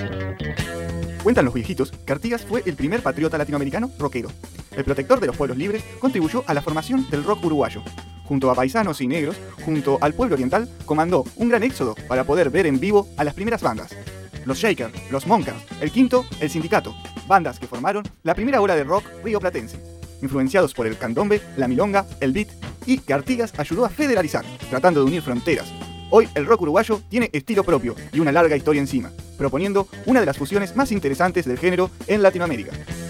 Cuentan los viejitos que Artigas fue el primer patriota latinoamericano rockero. El protector de los pueblos libres contribuyó a la formación del rock uruguayo. Junto a paisanos y negros, junto al pueblo oriental, comandó un gran éxodo para poder ver en vivo a las primeras bandas. Los Shakers, los Moncas, el Quinto, el Sindicato, bandas que formaron la primera ola de rock rioplatense, influenciados por el candombe, la milonga, el beat, y que Artigas ayudó a federalizar, tratando de unir fronteras. Hoy el rock uruguayo tiene estilo propio y una larga historia encima, proponiendo una de las fusiones más interesantes del género en Latinoamérica.